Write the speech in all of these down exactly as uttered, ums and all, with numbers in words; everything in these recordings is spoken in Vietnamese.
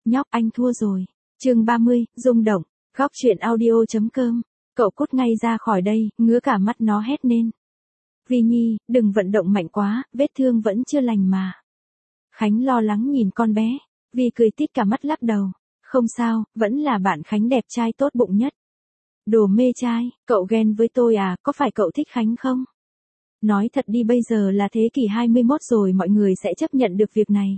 Nhóc anh thua rồi. Chương ba mươi, rung động. Góc truyện audio chấm com. Cậu cút ngay ra khỏi đây, ngứa cả mắt nó hét lên. Vi Nhi, đừng vận động mạnh quá, vết thương vẫn chưa lành mà. Khánh lo lắng nhìn con bé. Vi cười tít cả mắt lắc đầu. Không sao, vẫn là bạn Khánh đẹp trai tốt bụng nhất. Đồ mê trai, cậu ghen với tôi à, có phải cậu thích Khánh không? Nói thật đi, bây giờ là thế kỷ hai mươi mốt rồi, mọi người sẽ chấp nhận được việc này.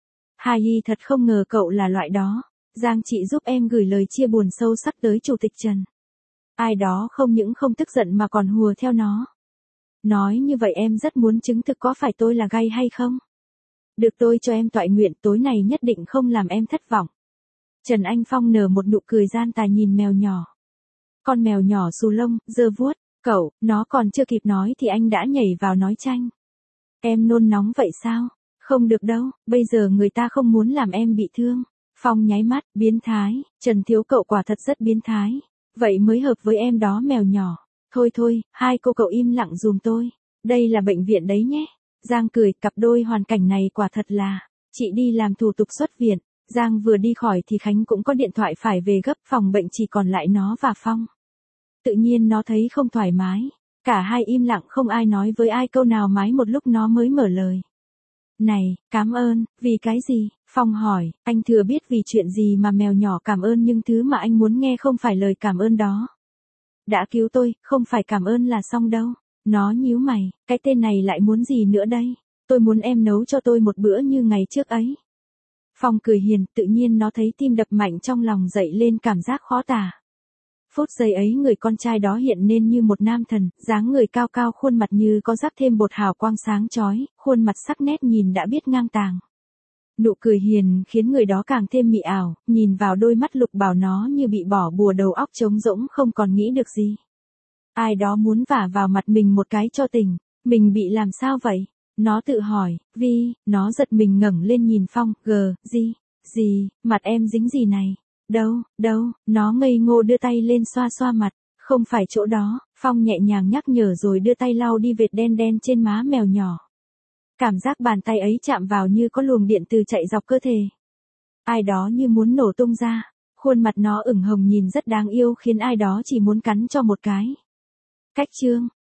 Hà Hi thật không ngờ cậu là loại đó. Giang chị giúp em gửi lời chia buồn sâu sắc tới Chủ tịch Trần. Ai đó không những không tức giận mà còn hùa theo nó. Nói như vậy em rất muốn chứng thực có phải tôi là gay hay không? Được, tôi cho em toại nguyện, tối này nhất định không làm em thất vọng. Trần Anh Phong nở một nụ cười gian tà nhìn mèo nhỏ. Con mèo nhỏ xù lông, giơ vuốt. Cậu, nó còn chưa kịp nói thì anh đã nhảy vào nói tranh. Em nôn nóng vậy sao? Không được đâu, bây giờ người ta không muốn làm em bị thương. Phong nháy mắt, biến thái, Trần Thiếu cậu quả thật rất biến thái. Vậy mới hợp với em đó mèo nhỏ. Thôi thôi, hai cô cậu im lặng dùm tôi. Đây là bệnh viện đấy nhé. Giang cười, cặp đôi hoàn cảnh này quả thật là. Chị đi làm thủ tục xuất viện. Giang vừa đi khỏi thì Khánh cũng có điện thoại phải về gấp, phòng bệnh chỉ còn lại nó và Phong. Tự nhiên nó thấy không thoải mái. Cả hai im lặng không ai nói với ai câu nào, mãi một lúc nó mới mở lời. Này, cảm ơn, vì cái gì? Phong hỏi, anh thừa biết vì chuyện gì mà mèo nhỏ cảm ơn, nhưng thứ mà anh muốn nghe không phải lời cảm ơn đó. Đã cứu tôi, không phải cảm ơn là xong đâu. Nó nhíu mày, cái tên này lại muốn gì nữa đây? Tôi muốn em nấu cho tôi một bữa như ngày trước ấy. Phong cười hiền, tự nhiên nó thấy tim đập mạnh trong lòng dậy lên cảm giác khó tả. Phút giây ấy người con trai đó hiện nên như một nam thần, dáng người cao cao, khuôn mặt như có ráp thêm bột hào quang sáng chói, khuôn mặt sắc nét nhìn đã biết ngang tàng. Nụ cười hiền khiến người đó càng thêm mị ảo, nhìn vào đôi mắt lục bảo nó như bị bỏ bùa, đầu óc trống rỗng không còn nghĩ được gì. Ai đó muốn vả vào mặt mình một cái cho tỉnh, mình bị làm sao vậy? Nó tự hỏi, Vi, nó giật mình ngẩng lên nhìn Phong, gờ, gì, gì, mặt em dính gì này? Đâu, đâu, nó ngây ngô đưa tay lên xoa xoa mặt, không phải chỗ đó. Phong nhẹ nhàng nhắc nhở rồi đưa tay lau đi vệt đen đen trên má mèo nhỏ. Cảm giác bàn tay ấy chạm vào như có luồng điện từ chạy dọc cơ thể. Ai đó như muốn nổ tung ra, khuôn mặt nó ửng hồng nhìn rất đáng yêu khiến ai đó chỉ muốn cắn cho một cái. Cách chương,